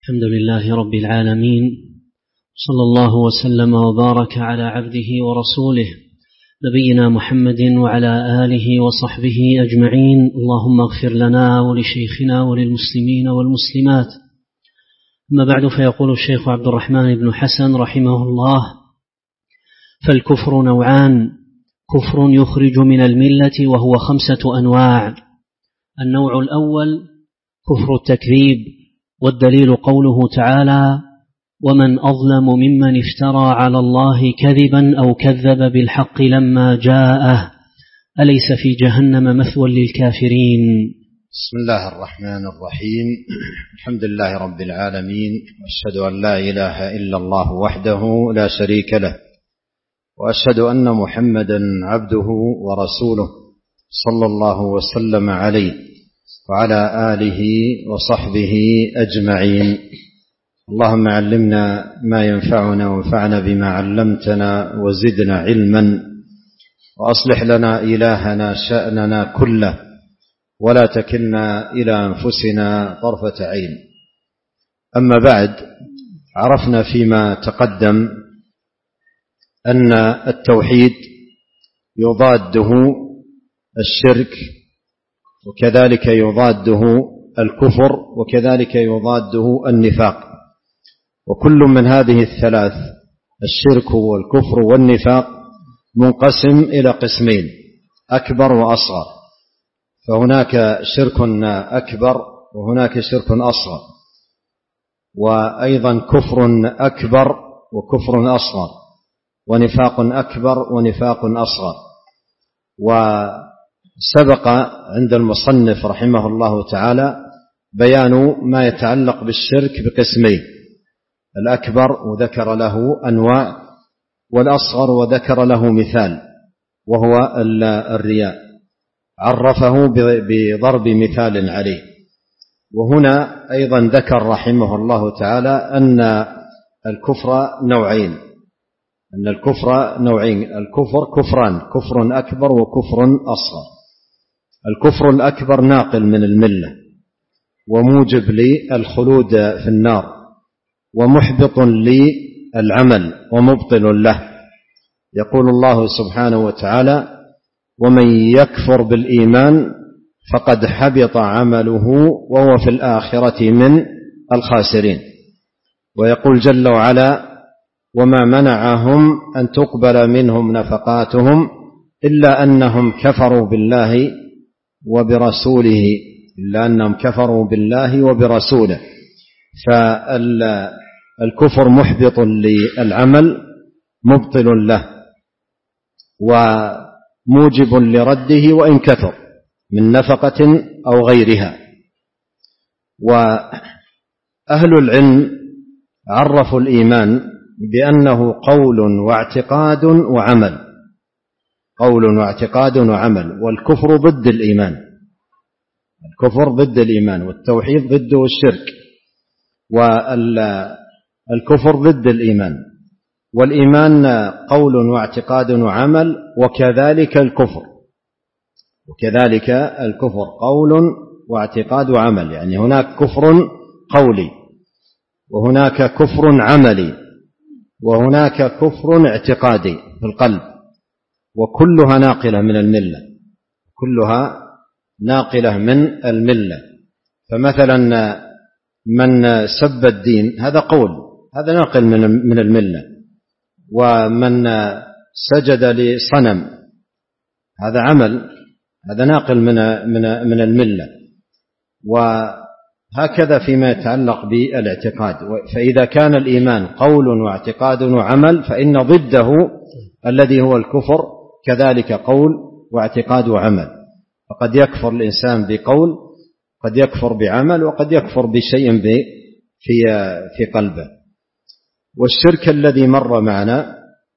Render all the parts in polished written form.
الحمد لله رب العالمين، صلى الله وسلم وبارك على عبده ورسوله نبينا محمد وعلى آله وصحبه أجمعين. اللهم اغفر لنا ولشيخنا وللمسلمين والمسلمات. أما بعد، فيقول الشيخ عبد الرحمن بن حسن رحمه الله: فالكفر نوعان: كفر يخرج من الملة وهو 5 أنواع. النوع الأول كفر التكذيب، والدليل قوله تعالى: ومن أظلم ممن افترى على الله كذبا أو كذب بالحق لما جاءه أليس في جهنم مثوى للكافرين. بسم الله الرحمن الرحيم. الحمد لله رب العالمين، وأشهد أن لا إله إلا الله وحده لا شريك له، وأشهد أن محمدا عبده ورسوله صلى الله وسلم عليه وعلى آله وصحبه أجمعين. اللهم علمنا ما ينفعنا وانفعنا بما علمتنا وزدنا علما، وأصلح لنا إلهنا شأننا كله، ولا تكلنا إلى أنفسنا طرفة عين. أما بعد، عرفنا فيما تقدم أن التوحيد يضاده الشرك، وكذلك يضاده الكفر، وكذلك يضاده النفاق. وكل من هذه الثلاث، الشرك والكفر والنفاق، منقسم إلى قسمين: أكبر وأصغر. فهناك شرك أكبر وهناك شرك أصغر، وأيضا كفر أكبر وكفر أصغر، ونفاق أكبر ونفاق أصغر. وسبق عند المصنف رحمه الله تعالى بيان ما يتعلق بالشرك بقسمين: الأكبر وذكر له أنواع، والأصغر وذكر له مثال وهو الرياء، عرفه بضرب مثال عليه. وهنا أيضا ذكر رحمه الله تعالى أن الكفر نوعين، الكفر كفران: كفر أكبر وكفر أصغر. الكفر الأكبر ناقل من الملة، وموجب للخلود في النار، ومحبط للعمل ومبطل له. يقول الله سبحانه وتعالى: ومن يكفر بالإيمان فقد حبط عمله وهو في الآخرة من الخاسرين. ويقول جل وعلا: وما منعهم أن تقبل منهم نفقاتهم إلا أنهم كفروا بالله وبرسوله. فالكفر محبط للعمل، مبطل له، وموجب لرده وإن كثر من نفقة أو غيرها. وأهل العلم عرفوا الإيمان بأنه قول واعتقاد وعمل، والكفر ضد الإيمان، والتوحيد ضده الشرك، والكفر ضد الإيمان. والإيمان قول واعتقاد وعمل، وكذلك الكفر قول واعتقاد وعمل. يعني هناك كفر قولي، وهناك كفر عملي، وهناك كفر اعتقادي في القلب، وكلها ناقلة من الملة. فمثلا من سب الدين هذا قول، هذا ناقل من الملة. ومن سجد لصنم هذا عمل، هذا ناقل من الملة. وهكذا فيما يتعلق بالاعتقاد. فإذا كان الإيمان قول واعتقاد وعمل، فإن ضده الذي هو الكفر كذلك قول واعتقاد وعمل. فقد يكفر الإنسان بقول، قد يكفر بعمل، وقد يكفر بشيء في قلبه. والشرك الذي مر معنا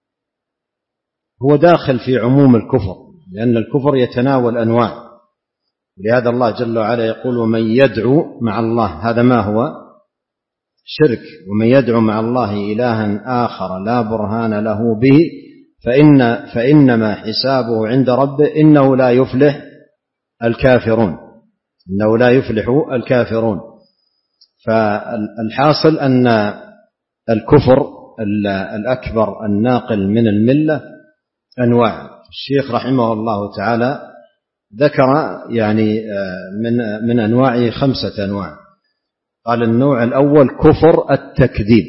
هو داخل في عموم الكفر، لأن الكفر يتناول أنواع. لهذا الله جل وعلا يقول: ومن يدعو مع الله، هذا ما هو شرك. ومن يدعو مع الله إلها آخر لا برهان له به فإنما حسابه عند ربه إنه لا يفلح الكافرون. فالحاصل أن الكفر الأكبر الناقل من الملة أنواع. الشيخ رحمه الله تعالى ذكر يعني من أنواعه 5 أنواع. قال النوع الأول كفر التكذيب،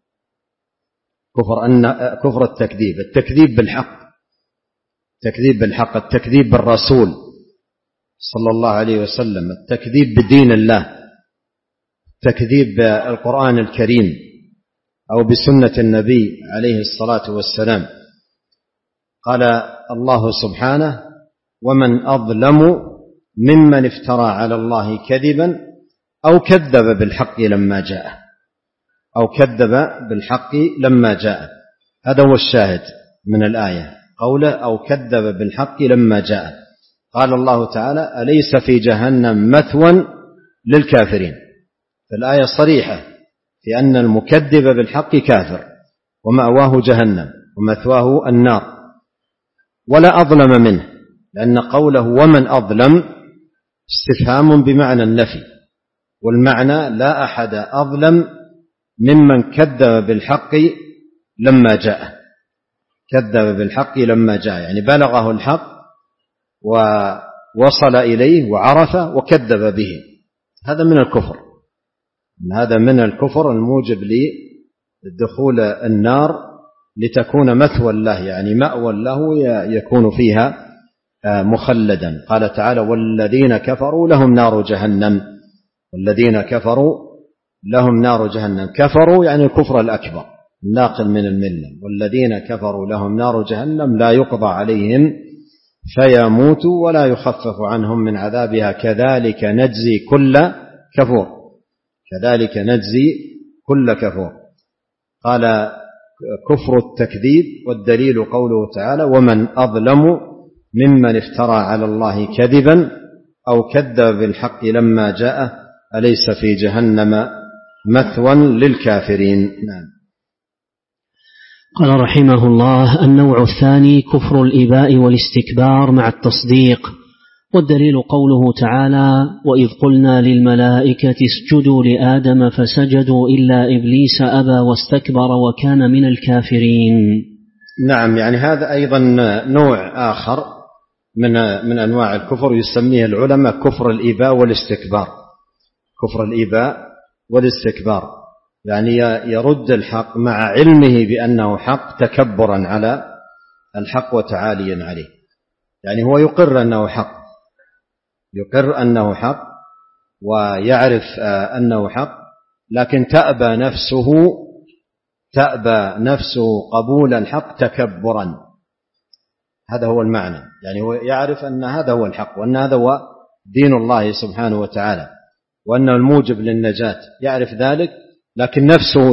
كفر التكذيب، التكذيب بالحق، التكذيب بالحق، التكذيب بالرسول صلى الله عليه وسلم، التكذيب بدين الله، التكذيب بالقرآن الكريم أو بسنة النبي عليه الصلاة والسلام. قال الله سبحانه: ومن أظلم ممن افترى على الله كذبا أو كذب بالحق لما جاءه، أو كذب بالحق لما جاءه. هذا هو الشاهد من الآية، قوله أو كذب بالحق لما جاءه. قال الله تعالى: أليس في جهنم مثوى للكافرين. فالآية صريحة في أن المكذب بالحق كافر ومأواه جهنم ومثواه النار، ولا أظلم منه، لأن قوله ومن أظلم استفهام بمعنى النفي، والمعنى لا أحد أظلم ممن كذب بالحق لما جاء. كذب بالحق لما جاء يعني بلغه الحق ووصل إليه وعرفه وكذب به. هذا من الكفر، هذا من الكفر الموجب لدخول النار لتكون مثوى له، يعني مأوى له يكون فيها مخلدا. قال تعالى: والذين كفروا لهم نار جهنم، والذين كفروا لهم نار جهنم. كفروا يعني الكفر الأكبر الناقل من الملة. والذين كفروا لهم نار جهنم لا يقضى عليهم فيموتوا ولا يخفف عنهم من عذابها كذلك نجزي كل كفور، كذلك نجزي كل كفور. قال كفر التكذيب، والدليل قوله تعالى: ومن أظلم ممن افترى على الله كذبا أو كذب بالحق لما جاءه أليس في جهنم مثوى للكافرين. نعم. قال رحمه الله: النوع الثاني كفر الإباء والاستكبار مع التصديق، والدليل قوله تعالى: وإذ قلنا للملائكة اسجدوا لآدم فسجدوا إلا إبليس أبى واستكبر وكان من الكافرين. نعم، يعني هذا أيضا نوع آخر من أنواع الكفر يسميه العلماء كفر الإباء والاستكبار. كفر الإباء والاستكبار يعني يرد الحق مع علمه بأنه حق تكبرا على الحق وتعاليا عليه. يعني هو يقر أنه حق، يقر أنه حق ويعرف أنه حق، لكن تأبى نفسه قبول الحق تكبرا. هذا هو المعنى، يعني هو يعرف أن هذا هو الحق وأن هذا هو دين الله سبحانه وتعالى وأنه الموجب للنجاة، يعرف ذلك، لكن نفسه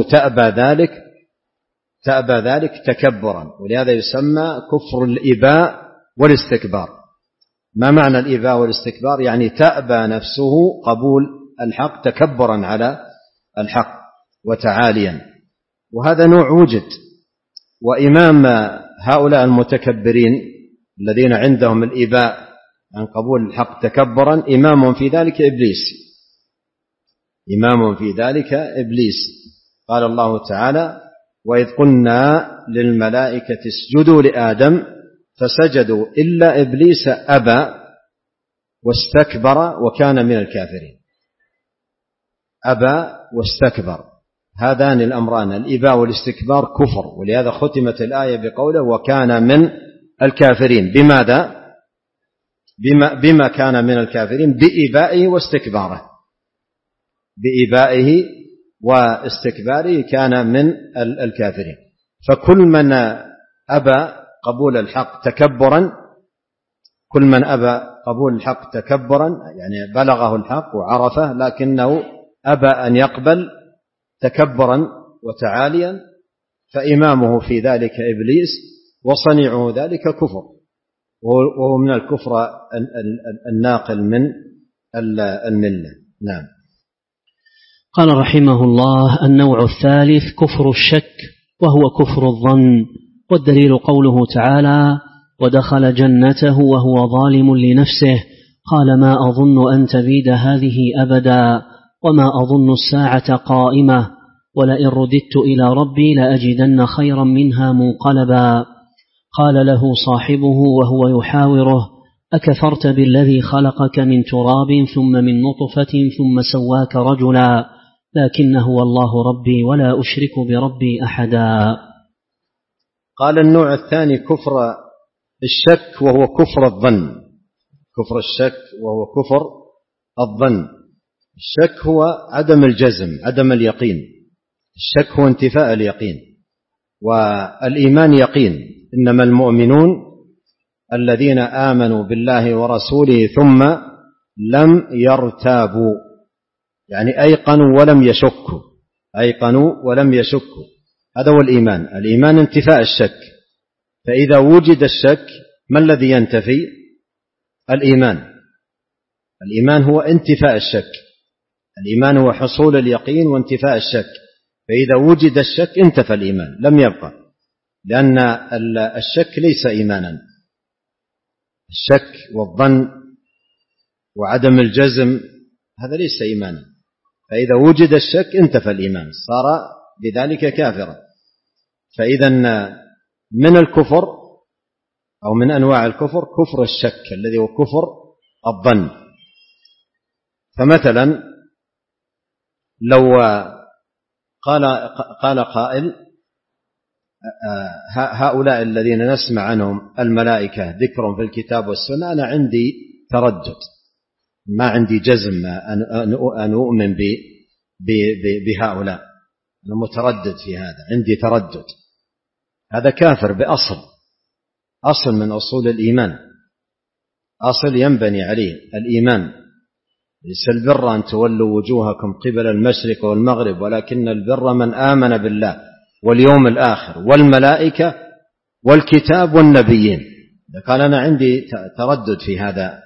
تأبى ذلك تكبرا. ولهذا يسمى كفر الإباء والاستكبار. ما معنى الإباء والاستكبار؟ يعني تأبى نفسه قبول الحق تكبرا على الحق وتعاليا. وهذا نوع وجد، وإمام هؤلاء المتكبرين الذين عندهم الإباء عن قبول الحق تكبرا إمام في ذلك إبليس، إمام في ذلك إبليس. قال الله تعالى: وإذ قلنا للملائكة اسجدوا لآدم فسجدوا إلا إبليس أبى واستكبر وكان من الكافرين. أبى واستكبر، هذان الأمران الإباء والاستكبار كفر، ولهذا ختمت الآية بقوله وكان من الكافرين. بماذا؟ بما كان من الكافرين بإبائه واستكباره، بإبائه واستكباره كان من الكافرين. فكل من أبى قبول الحق تكبرا، كل من أبى قبول الحق تكبرا يعني بلغه الحق وعرفه لكنه أبى أن يقبل تكبرا وتعاليا، فإمامه في ذلك إبليس وصنيعه ذلك كفر، وهو من الكفر الناقل من الملة. نعم. قال رحمه الله: النوع الثالث كفر الشك، وهو كفر الظن، والدليل قوله تعالى: ودخل جنته وهو ظالم لنفسه قال ما أظن أن تبيد هذه أبدا وما أظن الساعة قائمة ولئن رددت إلى ربي لأجدن خيرا منها منقلبا. قال له صاحبه وهو يحاوره: أكفرت بالذي خلقك من تراب ثم من نطفة ثم سواك رجلا، لكن هو الله ربي ولا أشرك بربي أحدا. قال النوع الثاني كفر الشك وهو كفر الظن. كفر الشك وهو كفر الظن. الشك هو عدم الجزم، عدم اليقين. الشك هو انتفاء اليقين، والإيمان يقين. إنما المؤمنون الذين آمنوا بالله ورسوله ثم لم يرتابوا، يعني أيقنوا ولم يشكوا. أيقنوا ولم يشكوا، هذا هو الإيمان. الإيمان انتفاء الشك. فإذا وجد الشك ما الذي ينتفي؟ الإيمان. الإيمان هو انتفاء الشك. الإيمان هو حصول اليقين وانتفاء الشك. فإذا وجد الشك انتفى الإيمان، لم يبقى، لأن الشك ليس إيمانا. الشك والظن وعدم الجزم هذا ليس إيمانا. فإذا وجد الشك انتفى الإيمان، صار بذلك كافرا. فإذا من الكفر أو من أنواع الكفر كفر الشك الذي هو كفر الظن. فمثلا لو قال قائل: هؤلاء الذين نسمع عنهم الملائكة ذكر في الكتاب والسنة، أنا عندي تردد، ما عندي جزم أن أؤمن بهؤلاء، أنا متردد في هذا، عندي تردد. هذا كافر أصل من أصول الإيمان، أصل ينبني عليه الإيمان. ليس البر أن تولوا وجوهكم قبل المشرق والمغرب، ولكن البر من آمن بالله واليوم الآخر والملائكة والكتاب والنبيين. قال أنا عندي تردد في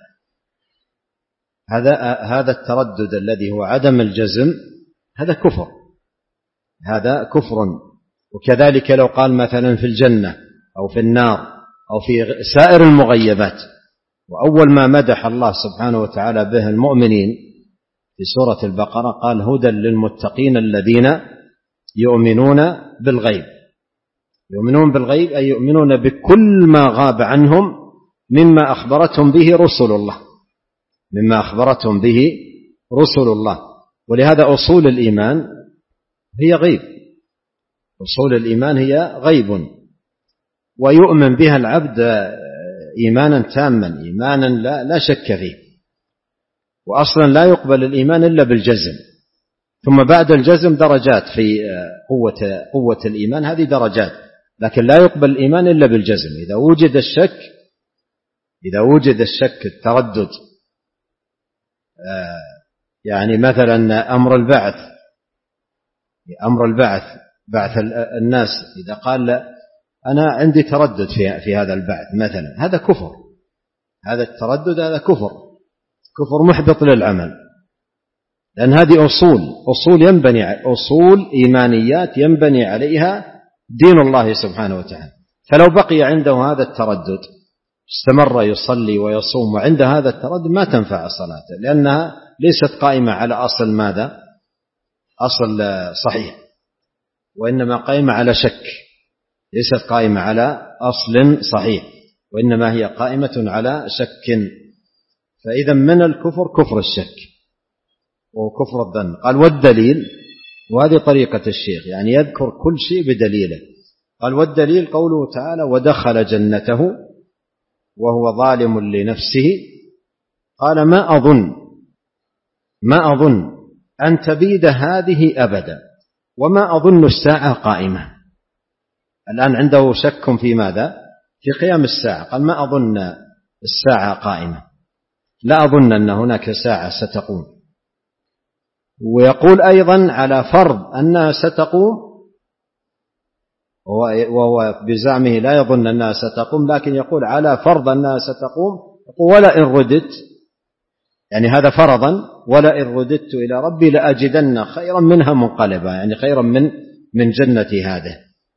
هذا التردد الذي هو عدم الجزم، هذا كفر، هذا كفر. وكذلك لو قال مثلا في الجنة أو في النار أو في سائر المغيبات. وأول ما مدح الله سبحانه وتعالى به المؤمنين في سورة البقرة قال: هدى للمتقين الذين يؤمنون بالغيب. يؤمنون بالغيب أي يؤمنون بكل ما غاب عنهم مما أخبرتهم به رسل الله، مما أخبرتهم به رسل الله. ولهذا أصول الإيمان هي غيب، أصول الإيمان هي غيب، ويؤمن بها العبد إيمانا تاما، إيمانا لا شك فيه. وأصلا لا يقبل الإيمان إلا بالجزم، ثم بعد الجزم درجات في قوة الإيمان، هذه درجات، لكن لا يقبل الإيمان إلا بالجزم. إذا وجد الشك التردد، يعني مثلا أمر بعث الناس، إذا قال أنا عندي تردد في هذا البعث مثلا، هذا كفر. هذا التردد هذا كفر محبط للعمل، لأن هذه أصول إيمانيات ينبني عليها دين الله سبحانه وتعالى. فلو بقي عنده هذا التردد، استمر يصلي ويصوم وعند هذا التردد، ما تنفع صلاته، لأنها ليست قائمة على أصل ماذا؟ أصل صحيح، وإنما قائمة على شك، ليست قائمة على أصل صحيح، وإنما هي قائمة على شك. فإذا من الكفر كفر الشك وكفر الظن. قال: والدليل، وهذه طريقة الشيخ، يعني يذكر كل شيء بدليله. قال: والدليل قوله تعالى: ودخل جنته وهو ظالم لنفسه. قال: ما أظن أن تبيد هذه أبدا، وما أظن الساعة قائمة. الآن عنده شك في ماذا؟ في قيام الساعة. قال: ما أظن الساعة قائمة، لا أظن أن هناك ساعة ستقوم. ويقول أيضا على فرض أنها ستقوم، وهو بزعمه لا يظن أنها ستقوم، لكن يقول على فرض أنها ستقوم، ولئن رددت، يعني هذا فرضا، ولئن رددت إلى ربي لأجدن خيرا منها منقلبا، يعني خيرا من جنة هذه.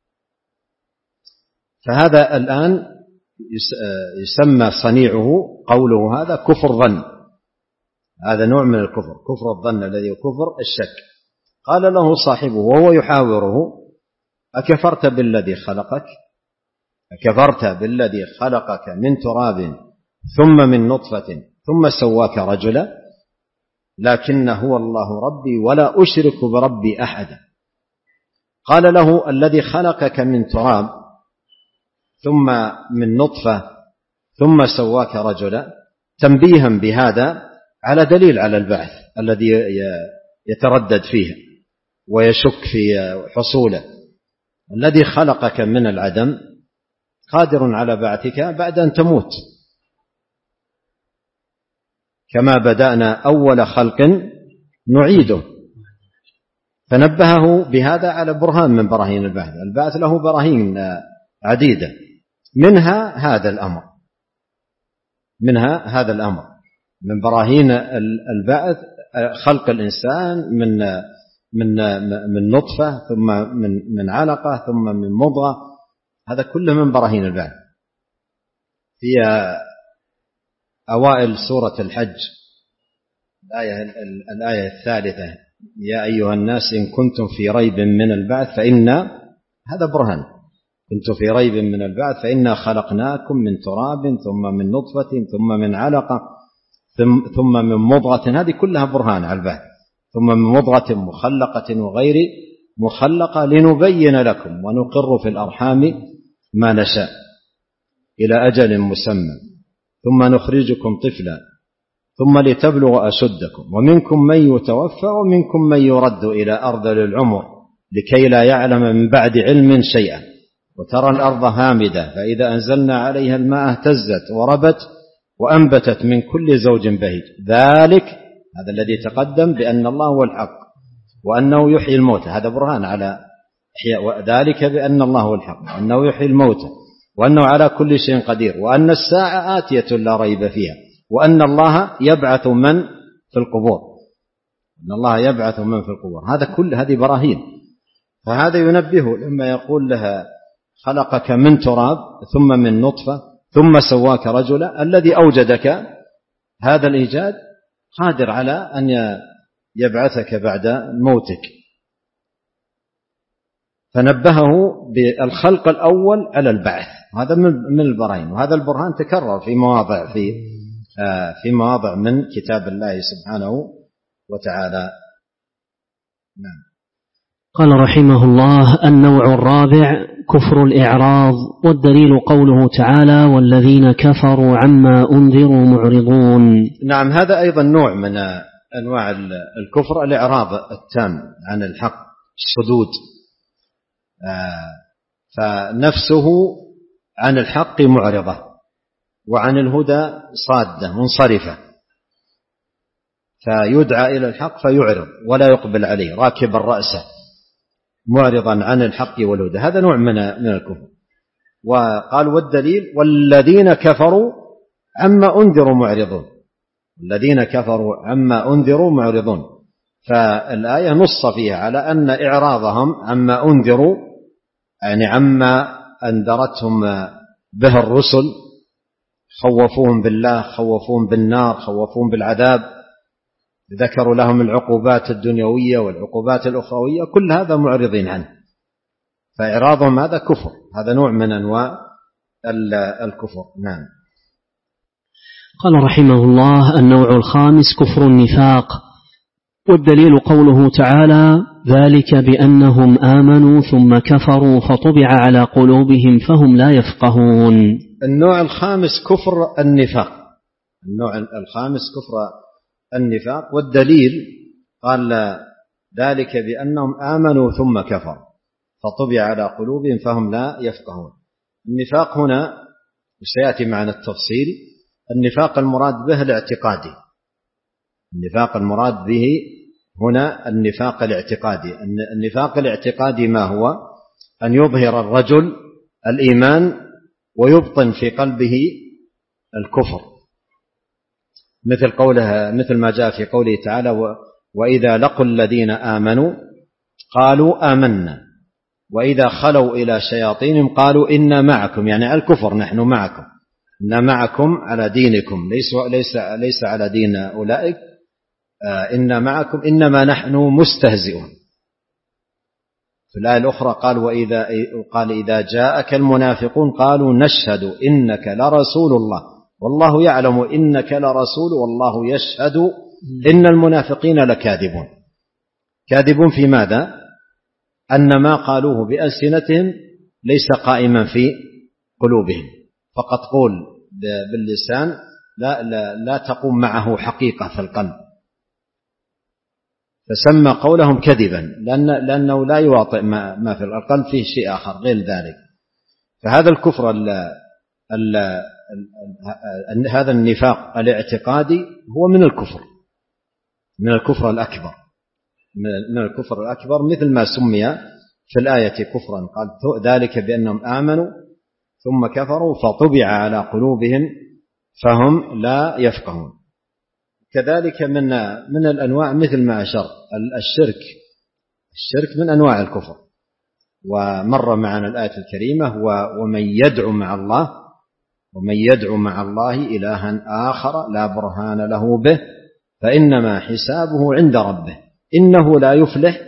فهذا الآن يسمى صنيعه قوله هذا كفر ظن. هذا نوع من الكفر، كفر الظن الذي هو كفر الشك. قال له صاحبه وهو يحاوره: أكفرت بالذي خلقك؟ أكفرت بالذي خلقك من تراب ثم من نطفة ثم سواك رجلا؟ لكن هو الله ربي ولا أشرك بربي أحدا. قال له: الذي خلقك من تراب ثم من نطفة ثم سواك رجلا، تنبيها بهذا على دليل على البعث الذي يتردد فيه ويشك في حصوله. الذي خلقك من العدم قادر على بعثك بعد أن تموت، كما بدأنا أول خلق نعيده. فنبهه بهذا على برهان من براهين البعث. البعث له براهين عديدة، منها هذا الأمر من براهين البعث، خلق الإنسان من نطفة ثم من علقة ثم من مضغة، هذا كله من براهين البعث. في أوائل سورة الحج الآية 3: يا أيها الناس إن كنتم في ريب من البعث هذا برهان، كنتم في ريب من البعث فإنا خلقناكم من تراب ثم من نطفة ثم من علقة ثم من مضغة، هذه كلها برهان على البعث. ثم من مضغة مخلقة وغير مخلقة لنبين لكم ونقر في الأرحام ما نشاء إلى أجل مسمى ثم نخرجكم طفلا ثم لتبلغ أشدكم ومنكم من يتوفى ومنكم من يرد إلى أرذل العمر لكي لا يعلم من بعد علم شيئا وترى الأرض هامدة فإذا أنزلنا عليها الماء اهتزت وربت وأنبتت من كل زوج بهيج. ذلك هذا الذي تقدم بأن الله هو الحق وأنه يحيي الموتى، هذا برهان على إحياء ذلك بأن الله هو الحق وأنه يحيي الموتى وأنه على كل شيء قدير وأن الساعة آتية لا ريب فيها وأن الله يبعث من في القبور، أن الله يبعث من في القبور. هذا كل هذه براهين. فهذا ينبه لما يقول لها خلقك من تراب ثم من نطفة ثم سواك رجلا، الذي أوجدك هذا الإيجاد قادر على أن يبعثك بعد موتك. فنبهه بالخلق الأول على البعث، هذا من البراهين، وهذا البرهان تكرر في مواضع من كتاب الله سبحانه وتعالى. نعم. قال رحمه الله: النوع الرابع كفر الإعراض، والدليل قوله تعالى: والذين كفروا عما أنذروا معرضون. نعم، هذا أيضا نوع من أنواع الكفر، الإعراض التام عن الحق، الصدود، فنفسه عن الحق معرضة وعن الهدى صادة منصرفة، فيدعى إلى الحق فيعرض ولا يقبل عليه راكب الرأس معرضا عن الحق والهدى. هذا نوع من الكفر. وقال: والدليل والذين كفروا عما أنذروا معرضون، الذين كفروا عما أنذروا معرضون. فالآية نص فيها على أن إعراضهم عما أنذروا يعني عما أنذرتهم به الرسل، خوفوهم بالله، خوفوهم بالنار، خوفوهم بالعذاب، ذكروا لهم العقوبات الدنيوية والعقوبات الأخروية، كل هذا معرضين عنه. فإعراضهم هذا كفر، هذا نوع من أنواع الكفر. نعم. قال رحمه الله: النوع الخامس كفر النفاق، والدليل قوله تعالى: ذلك بأنهم آمنوا ثم كفروا فطبع على قلوبهم فهم لا يفقهون. النوع الخامس كفر النفاق، النوع الخامس كفر النفاق، والدليل قال: ذلك بأنهم آمنوا ثم كفروا فطبع على قلوبهم فهم لا يفقهون. النفاق هنا وسيأتي معنا التفصيل. النفاق المراد به الاعتقادي، النفاق المراد به هنا النفاق الاعتقادي. النفاق الاعتقادي ما هو؟ أن يظهر الرجل الإيمان ويبطن في قلبه الكفر، مثل ما جاء في قوله تعالى: وإذا لقوا الذين آمنوا قالوا آمنا وإذا خلوا إلى شياطينهم قالوا إنا معكم، يعني الكفر، نحن معكم، إنا معكم على دينكم، ليس على دين أولئك إن معكم إنما نحن مستهزئون. في الآية الأخرى قال إذا جاءك المنافقون قالوا نشهد إنك لرسول الله والله يعلم إنك لرسول والله يشهد إن المنافقين لكاذبون. كاذبون في ماذا؟ أن ما قالوه بألسنتهم ليس قائما في قلوبهم، فقط قول باللسان لا تقوم معه حقيقة في القلب، فسمى قولهم كذبا لأنه لا يواطئ ما في القلب، فيه شيء آخر غير ذلك. فهذا الكفر هذا النفاق الاعتقادي هو من الكفر الأكبر، من الكفر الأكبر، مثل ما سمي في الآية كفرا، قال ذلك بأنهم آمنوا ثم كفروا فطبع على قلوبهم فهم لا يفقهون. كذلك من الأنواع مثل ما أشر الشرك من أنواع الكفر، ومر معنا الآية الكريمة ومن يدعو مع الله إلها آخر لا برهان له به فإنما حسابه عند ربه إنه لا يفلح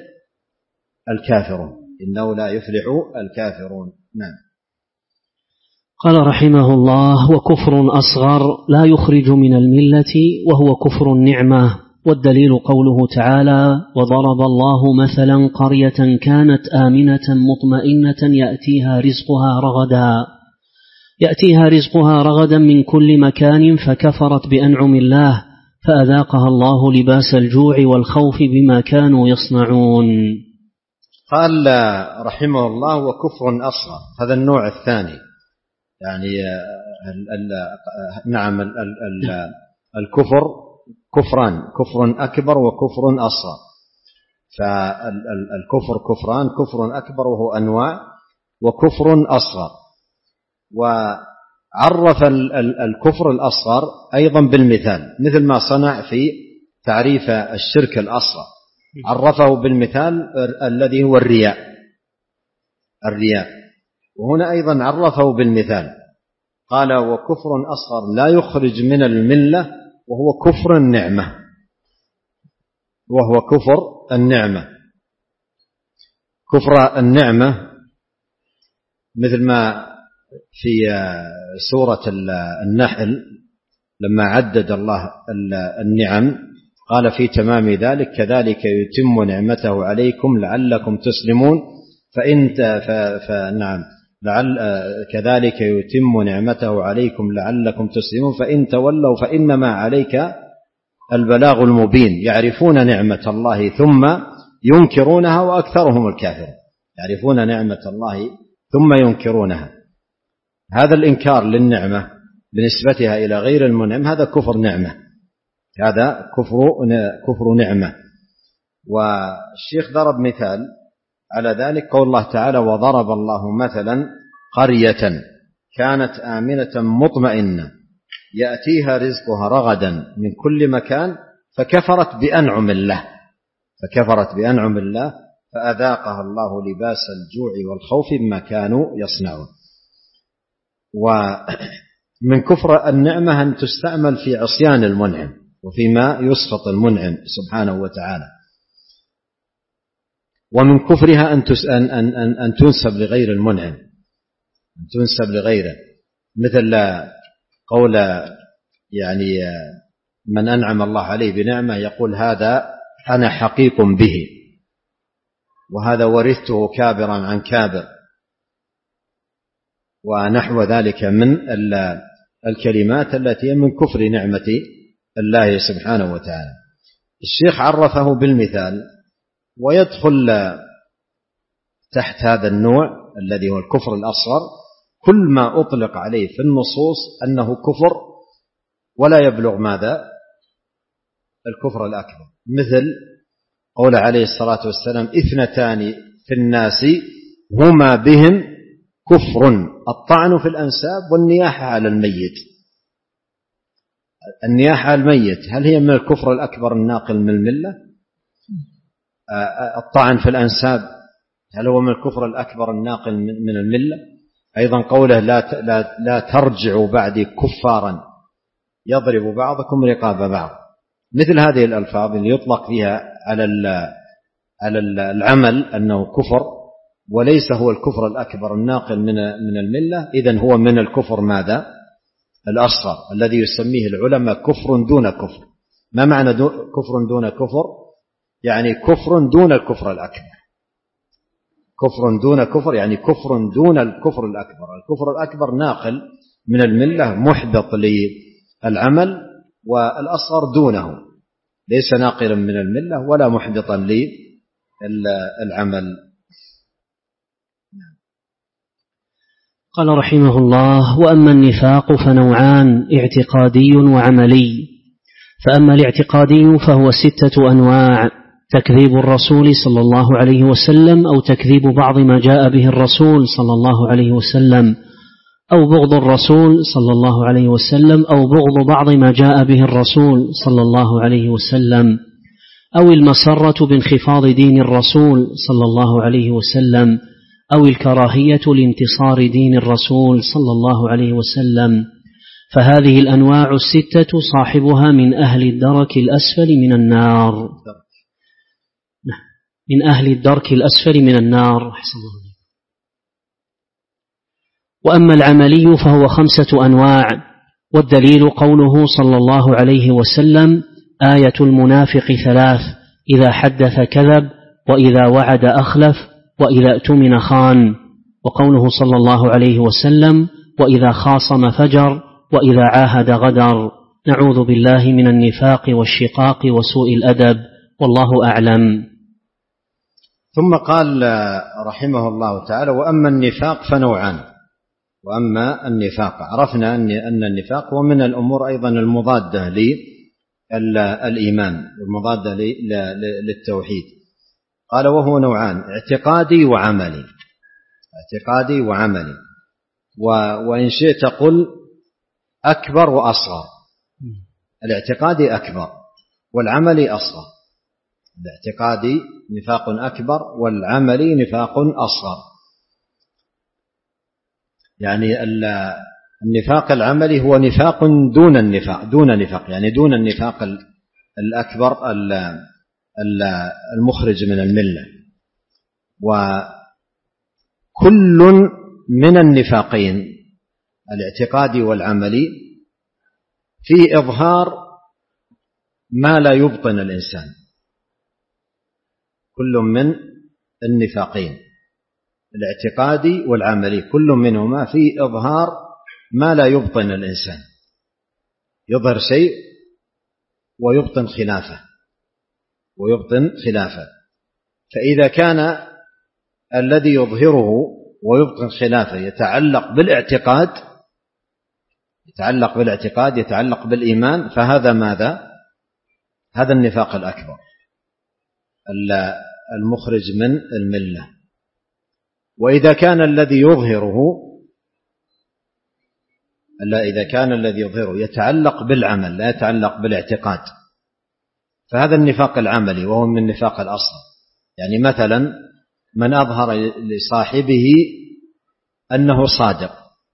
الكافرون. نعم. قال رحمه الله: وكفر أصغر لا يخرج من الملة وهو كفر النعمة، والدليل قوله تعالى: وضرب الله مثلا قرية كانت آمنة مطمئنة يأتيها رزقها رغدا من كل مكان فكفرت بأنعم الله فأذاقها الله لباس الجوع والخوف بما كانوا يصنعون. قال رحمه الله: وكفر أصغر، هذا النوع الثاني، يعني نعم الكفر كفران، كفر أكبر وكفر أصغر. فالكفر كفران، كفر أكبر وهو أنواع، وكفر أصغر. وعرف الكفر الأصغر أيضا بالمثال، مثل ما صنع في تعريف الشرك الأصغر، عرفه بالمثال الذي هو الرياء، وهنا أيضا عرفه بالمثال، قال: وكفر أصغر لا يخرج من الملة وهو كفر النعمة. كفر النعمة مثل ما في سورة النحل لما عدد الله النعم قال في تمام ذلك: كذلك يتم نعمته عليكم لعلكم تسلمون. كذلك يتم نعمته عليكم لعلكم تسلمون فإن تولوا فإنما عليك البلاغ المبين. يعرفون نعمة الله ثم ينكرونها وأكثرهم الكافرون. يعرفون نعمة الله ثم ينكرونها. هذا الإنكار للنعمة بنسبتها إلى غير المنعم هذا كفر نعمة، هذا كفر نعمة. والشيخ ضرب مثال على ذلك قول الله تعالى: وضرب الله مثلا قرية كانت آمنة مطمئنة يأتيها رزقها رغدا من كل مكان فكفرت بأنعم الله فأذاقها الله لباس الجوع والخوف بما كانوا يصنعون. ومن كفر النعمة أن تستعمل في عصيان المنعم وفيما يسخط المنعم سبحانه وتعالى. ومن كفرها أن تنسب لغير المنعم، أن تنسب لغيره، مثل قول يعني من أنعم الله عليه بنعمة يقول: هذا أنا حقيق به، وهذا ورثته كابرا عن كابر، ونحو ذلك من الكلمات التي من كفر نعمة الله سبحانه وتعالى. الشيخ عرفه بالمثال، ويدخل تحت هذا النوع الذي هو الكفر الأصغر كل ما أطلق عليه في النصوص أنه كفر ولا يبلغ ماذا؟ الكفر الأكبر، مثل قول عليه الصلاة والسلام: 2 في الناس هما بهم كفر: الطعن في الأنساب والنياحة على الميت. النياحة على الميت هل هي من الكفر الأكبر الناقل من الملة؟ الطعن في الأنساب هل هو من الكفر الأكبر الناقل من الملة؟ أيضا قوله: لا ترجعوا بعدي كفارا يضرب بعضكم رقاب بعض. مثل هذه الألفاظ اللي يطلق فيها على العمل أنه كفر وليس هو الكفر الأكبر الناقل من الملة، إذن هو من الكفر ماذا؟ الأصغر الذي يسميه العلماء كفر دون كفر. ما معنى كفر دون كفر؟ يعني كفر دون الكفر الأكبر. كفر دون كفر يعني كفر دون الكفر الأكبر. الكفر الأكبر ناقل من الملة محبط للعمل، والأصغر دونه ليس ناقلا من الملة ولا محبطا للعمل. قال رحمه الله: وأما النفاق فنوعان: اعتقادي وعملي. فأما الاعتقادي فهو 6 أنواع: تكذيب الرسول صلى الله عليه وسلم، أو تكذيب بعض ما جاء به الرسول صلى الله عليه وسلم، أو بغض الرسول صلى الله عليه وسلم، أو بغض بعض ما جاء به الرسول صلى الله عليه وسلم، أو المسرة بانخفاض دين الرسول صلى الله عليه وسلم، أو الكراهية لانتصار دين الرسول صلى الله عليه وسلم. فهذه الأنواع 6 صاحبها من أهل الدرك الأسفل من النار. من أهل الدرك الأسفل من النار. وأما العملي فهو 5 أنواع، والدليل قوله صلى الله عليه وسلم: آية المنافق 3: إذا حدث كذب، وإذا وعد أخلف، وإذا اؤتمن خان. وقوله صلى الله عليه وسلم: وإذا خاصم فجر، وإذا عاهد غدر. نعوذ بالله من النفاق والشقاق وسوء الأدب، والله أعلم. ثم قال رحمه الله تعالى: وأما النفاق فنوعان. وأما النفاق، عرفنا أن النفاق هو من الأمور أيضا المضادة للإيمان والمضادة للتوحيد. قال: وهو نوعان: اعتقادي وعملي. اعتقادي وعملي، وإن شئت قل أكبر وأصغر. الاعتقادي أكبر والعملي أصغر. الاعتقادي نفاق أكبر والعملي نفاق أصغر. يعني النفاق العملي هو نفاق دون نفاق يعني دون النفاق الأكبر المخرج من الملة. وكل من النفاقين الاعتقادي والعملي في إظهار ما لا يبطن الإنسان. كل من النفاقين الاعتقادي والعملي كل منهما في إظهار ما لا يبطن الإنسان، يظهر شيء ويبطن خلافه. فإذا كان الذي يظهره ويبطن خلافه يتعلق بالاعتقاد يتعلق بالإيمان، فهذا ماذا؟ هذا النفاق الأكبر المخرج من الملة. وإذا كان الذي يظهره يتعلق بالعمل لا يتعلق بالاعتقاد، فهذا النفاق العملي وهو من النفاق الأصغر. يعني مثلا من أظهر لصاحبه أنه صادق،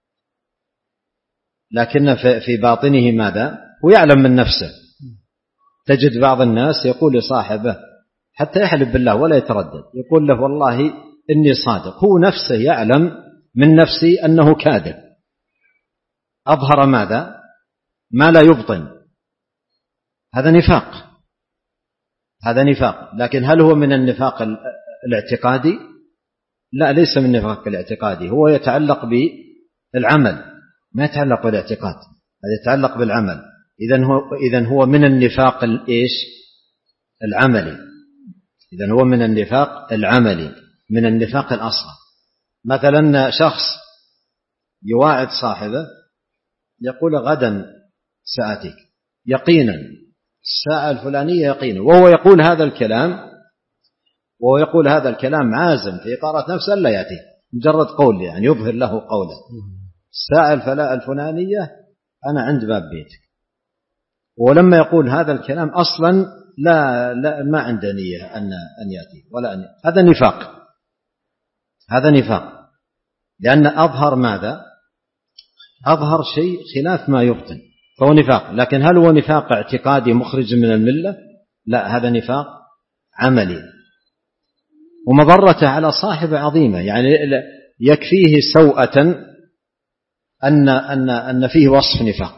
لكن في باطنه ماذا؟ هو يعلم من نفسه. تجد بعض الناس يقول لصاحبه حتى يحلف بالله ولا يتردد، يقول له والله إني صادق، هو نفسه يعلم من نفسه أنه كاذب. أظهر ماذا؟ ما لا يبطن. هذا نفاق. لكن هل هو من النفاق الاعتقادي؟ لا، ليس من النفاق الاعتقادي، هو يتعلق بالعمل ما يتعلق بالاعتقاد، هذا يتعلق بالعمل. إذن هو من النفاق العملي. إذن هو من النفاق العملي، من النفاق الأصغر. مثلا شخص يواعد صاحبه يقول غدا سأتيك يقينا، الساعة الفلانية يقينا، وهو يقول هذا الكلام عازم في إطارة نفسه لا يأتي، مجرد قول يعني يظهر له قوله الساعة الفلانية أنا عند باب بيتك، ولما يقول هذا الكلام أصلا لا ما عنده نية أن يأتي ولا أن. هذا نفاق لأن أظهر ماذا؟ أظهر شيء خلاف ما يبطن. فهو نفاق. لكن هل هو نفاق اعتقادي مخرج من الملة؟ لا، هذا نفاق عملي، ومضرته على صاحبه عظيمة. يعني يكفيه سوءة أن فيه وصف نفاق.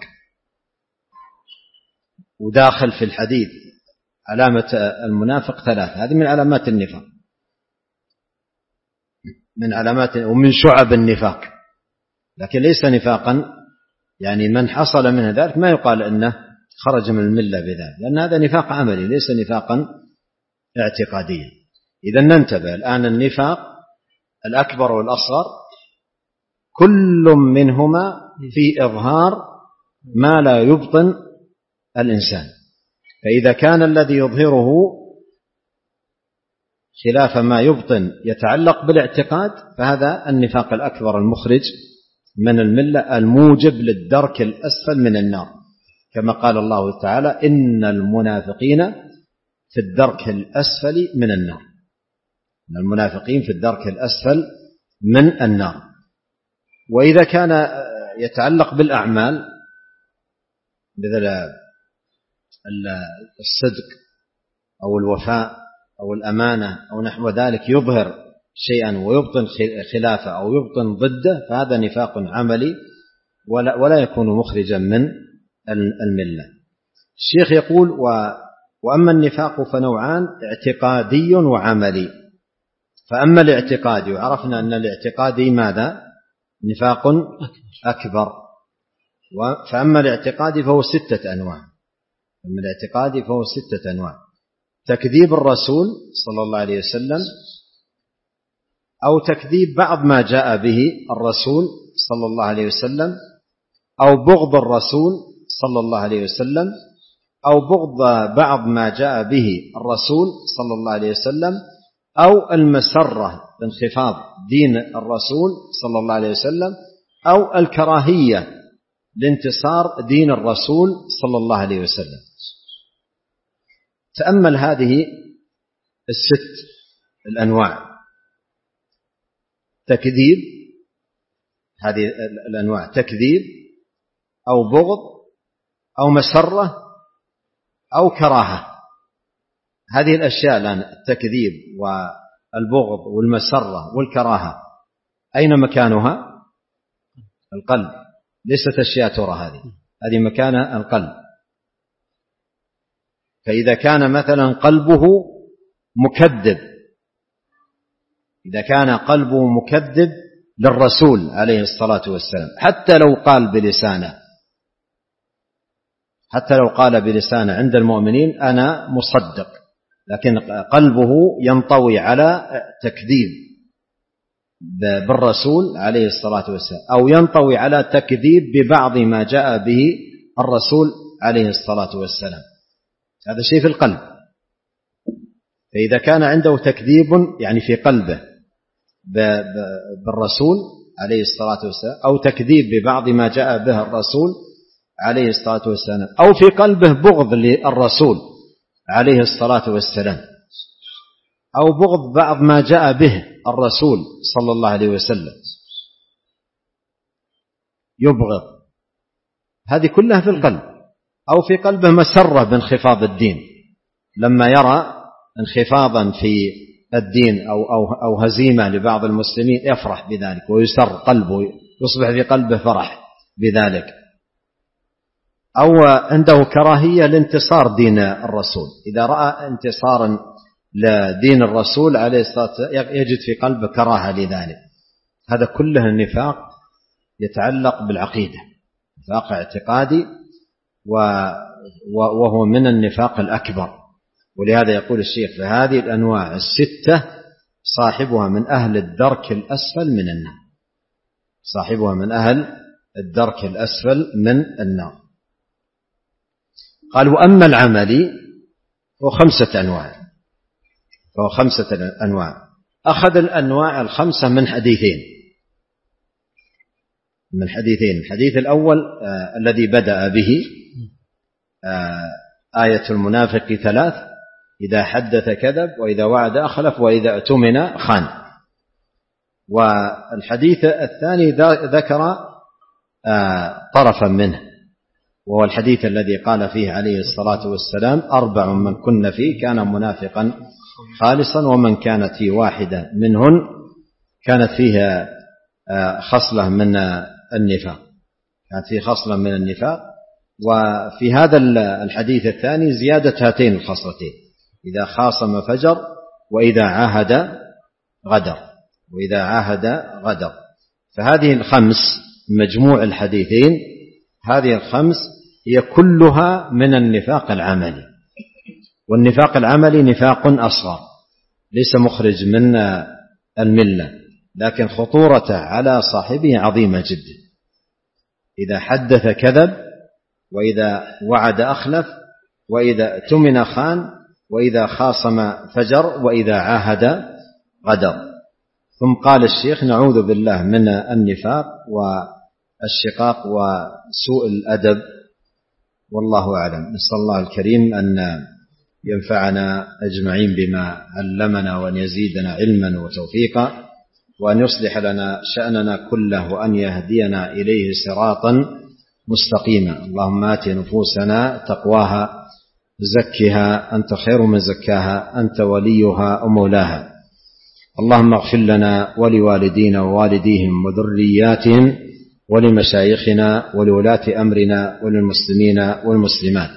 وداخل في الحديث علامة المنافق 3، هذه من علامات النفاق، من علامات ومن شعب النفاق، لكن ليس نفاقا. يعني من حصل منه ذلك ما يقال أنه خرج من الملة بذلك، لأن هذا نفاق عملي ليس نفاقا اعتقاديا. إذا ننتبه الآن، النفاق الأكبر والأصغر كل منهما في إظهار ما لا يبطن الإنسان. فإذا كان الذي يظهره خلاف ما يبطن يتعلق بالاعتقاد، فهذا النفاق الأكبر المخرج من الملة الموجب للدرك الأسفل من النار، كما قال الله تعالى: إن المنافقين في الدرك الأسفل من النار. إن المنافقين في الدرك الأسفل من النار. وإذا كان يتعلق بالأعمال مثل الصدق أو الوفاء أو الأمانة أو نحو ذلك، يظهر شيئا ويبطن خلافه أو يبطن ضده، فهذا نفاق عملي ولا يكون مخرجا من الملة. الشيخ يقول: وأما النفاق فنوعان: اعتقادي وعملي. فأما الاعتقادي، وعرفنا أن الاعتقادي ماذا؟ نفاق أكبر. فأما الاعتقادي فهو 6 أنواع. أما الاعتقادي فهو 6 أنواع: تكذيب الرسول صلى الله عليه وسلم، أو تكذيب بعض ما جاء به الرسول صلى الله عليه وسلم، أو بغض الرسول صلى الله عليه وسلم، أو بغض بعض ما جاء به الرسول صلى الله عليه وسلم، أو المسرة بانخفاض دين الرسول صلى الله عليه وسلم، أو الكراهية لانتصار دين الرسول صلى الله عليه وسلم. تأمل هذه 6 الأنواع: تكذيب، هذه الأنواع: تكذيب أو بغض أو مسرة أو كراهة. هذه الأشياء الآن، التكذيب والبغض والمسرة والكراهة، أين مكانها؟ القلب، ليست أشياء ترى. هذه مكان القلب. فإذا كان مثلا قلبه مكذب، إذا كان قلبه مكذب للرسول عليه الصلاة والسلام، حتى لو قال بلسانه، حتى لو قال بلسانه عند المؤمنين أنا مصدق، لكن قلبه ينطوي على تكذيب بالرسول عليه الصلاة والسلام، أو ينطوي على تكذيب ببعض ما جاء به الرسول عليه الصلاة والسلام، هذا شيء في القلب. فإذا كان عنده تكذيب يعني في قلبه بالرسول عليه الصلاة والسلام، أو تكذيب ببعض ما جاء به الرسول عليه الصلاة والسلام، أو في قلبه بغض للرسول عليه الصلاة والسلام، أو بغض بعض ما جاء به الرسول صلى الله عليه وسلم، يبغض، هذه كلها في القلب. أو في قلبه مسرة بانخفاض الدين، لما يرى انخفاضا في الدين أو هزيمة لبعض المسلمين يفرح بذلك ويسر قلبه، يصبح في قلبه فرح بذلك. أو عنده كراهية لانتصار دين الرسول، إذا رأى انتصارا لدين الرسول عليه الصلاة والسلام يجد في قلبه كراهة لذلك. هذا كله النفاق يتعلق بالعقيدة، نفاق اعتقادي، وهو من النفاق الأكبر. ولهذا يقول الشيخ: فهذه الأنواع 6 صاحبها من أهل الدرك الأسفل من النار، صاحبها من أهل الدرك الأسفل من النار. قال: وأما العملي هو 5 أنواع، فهو 5 أنواع. أخذ الأنواع 5 من حديثين، الحديث الأول الذي بدأ به آية المنافق 3: إذا حدث كذب، وإذا وعد أخلف، وإذا اؤتمن خان. والحديث الثاني ذكر طرفا منه، وهو الحديث الذي قال فيه عليه الصلاة والسلام: 4 من كن فيه كان منافقا خالصا، ومن كانت فيه واحدة منهن كانت فيها خصلة من النفاق، كانت فيه خصلة من النفاق. وفي هذا الحديث الثاني زيادة هاتين الخصلتين: إذا خاصم فجر، وإذا عاهد غدر، وإذا عاهد غدر. فهذه الخمس، مجموع الحديثين، هذه الخمس هي كلها من النفاق العملي. والنفاق العملي نفاق أصغر ليس مخرج من الملة، لكن خطورته على صاحبه عظيمة جدا. إذا حدث كذب، وإذا وعد أخلف، وإذا اؤتمن خان، وإذا خاصم فجر، وإذا عاهد غدر. ثم قال الشيخ: نعوذ بالله من النفاق والشقاق وسوء الأدب، والله أعلم. نسأل الله الكريم أن ينفعنا أجمعين بما علمنا، وأن يزيدنا علما وتوفيقا، وأن يصلح لنا شأننا كله، وأن يهدينا إليه صراطا مستقيما. اللهم آت نفوسنا تقواها، زكها أنت خير من زكاها، أنت وليها ومولاها. اللهم اغفر لنا ولوالدينا ووالديهم وذرياتهم ولمشايخنا ولولاة أمرنا وللمسلمين والمسلمات.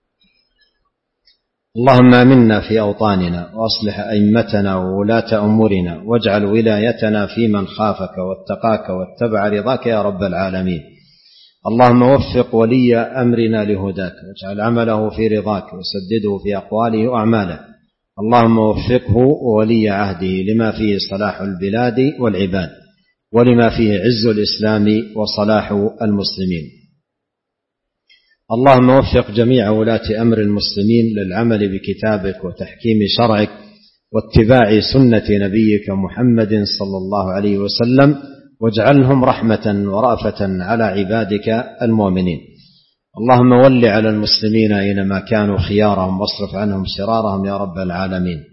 اللهم آمنا في أوطاننا، وأصلح أئمتنا وولاة أمورنا، واجعل ولايتنا في من خافك واتقاك واتبع رضاك يا رب العالمين. اللهم وفق ولي أمرنا لهداك، واجعل عمله في رضاك، وسدده في أقواله وأعماله. اللهم وفقه وولي عهده لما فيه صلاح البلاد والعباد، ولما فيه عز الإسلام وصلاح المسلمين. اللهم وفق جميع ولاة أمر المسلمين للعمل بكتابك وتحكيم شرعك واتباع سنة نبيك محمد صلى الله عليه وسلم، واجعلهم رحمة ورأفة على عبادك المؤمنين. اللهم ول على المسلمين أينما كانوا خيارهم، واصرف عنهم شرارهم يا رب العالمين.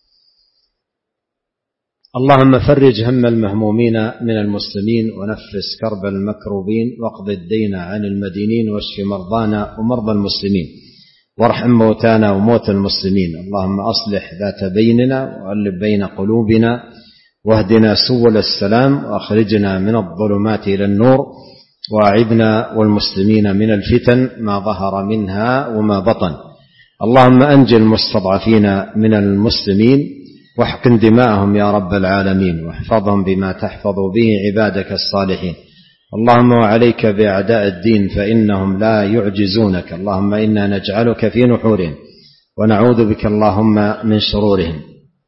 اللهم فرج هم المهمومين من المسلمين، ونفس كرب المكروبين، واقض الدين عن المدينين، واشف مرضانا ومرضى المسلمين، وارحم موتانا وموتى المسلمين. اللهم أصلح ذات بيننا، وألف بين قلوبنا، واهدنا سبل السلام، وأخرجنا من الظلمات إلى النور، وأعذنا والمسلمين من الفتن ما ظهر منها وما بطن. اللهم أنجِ المستضعفين من المسلمين، واحقن دماءهم يا رب العالمين، واحفظهم بما تحفظ به عبادك الصالحين. اللهم وعليك بأعداء الدين، فإنهم لا يعجزونك. اللهم إنا نجعلك في نحورهم، ونعوذ بك اللهم من شرورهم.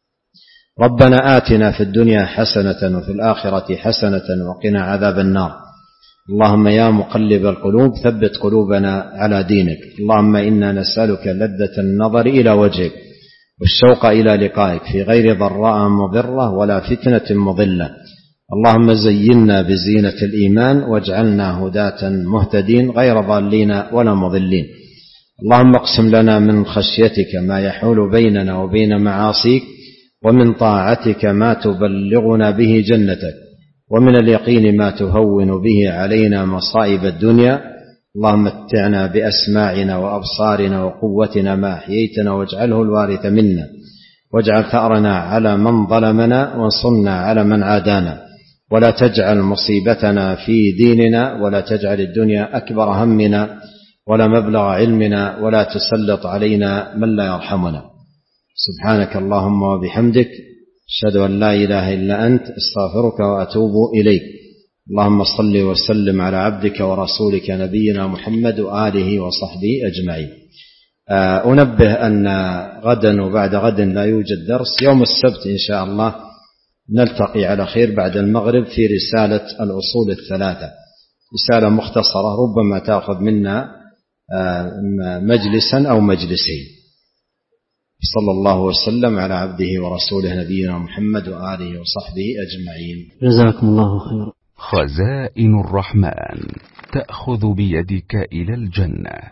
ربنا آتنا في الدنيا حسنة، وفي الآخرة حسنة، وقنا عذاب النار. اللهم يا مقلب القلوب ثبت قلوبنا على دينك. اللهم إنا نسألك لذة النظر إلى وجهك، والشوق إلى لقائك، في غير ضراء مضرة ولا فتنة مضلة. اللهم زينا بزينة الإيمان، واجعلنا هداة مهتدين غير ضالين ولا مضلين. اللهم اقسم لنا من خشيتك ما يحول بيننا وبين معاصيك، ومن طاعتك ما تبلغنا به جنتك، ومن اليقين ما تهون به علينا مصائب الدنيا. اللهم متعنا بأسماعنا وأبصارنا وقوتنا ما أحييتنا، واجعله الوارث منا، واجعل ثأرنا على من ظلمنا، وانصرنا على من عادانا، ولا تجعل مصيبتنا في ديننا، ولا تجعل الدنيا أكبر همنا ولا مبلغ علمنا، ولا تسلط علينا من لا يرحمنا. سبحانك اللهم وبحمدك، أشهد أن لا إله إلا أنت، استغفرك وأتوب إليك. اللهم صل وسلم على عبدك ورسولك نبينا محمد وآله وصحبه أجمعين. أنبه أن غدا وبعد غد لا يوجد درس. يوم السبت إن شاء الله نلتقي على خير بعد المغرب في رسالة الأصول الثلاثة، رسالة مختصرة ربما تأخذ منا مجلسا أو مجلسين. صلى الله وسلم على عبده ورسوله نبينا محمد وآله وصحبه أجمعين. جزاكم الله خيرا. خزائن الرحمن تأخذ بيدك إلى الجنة.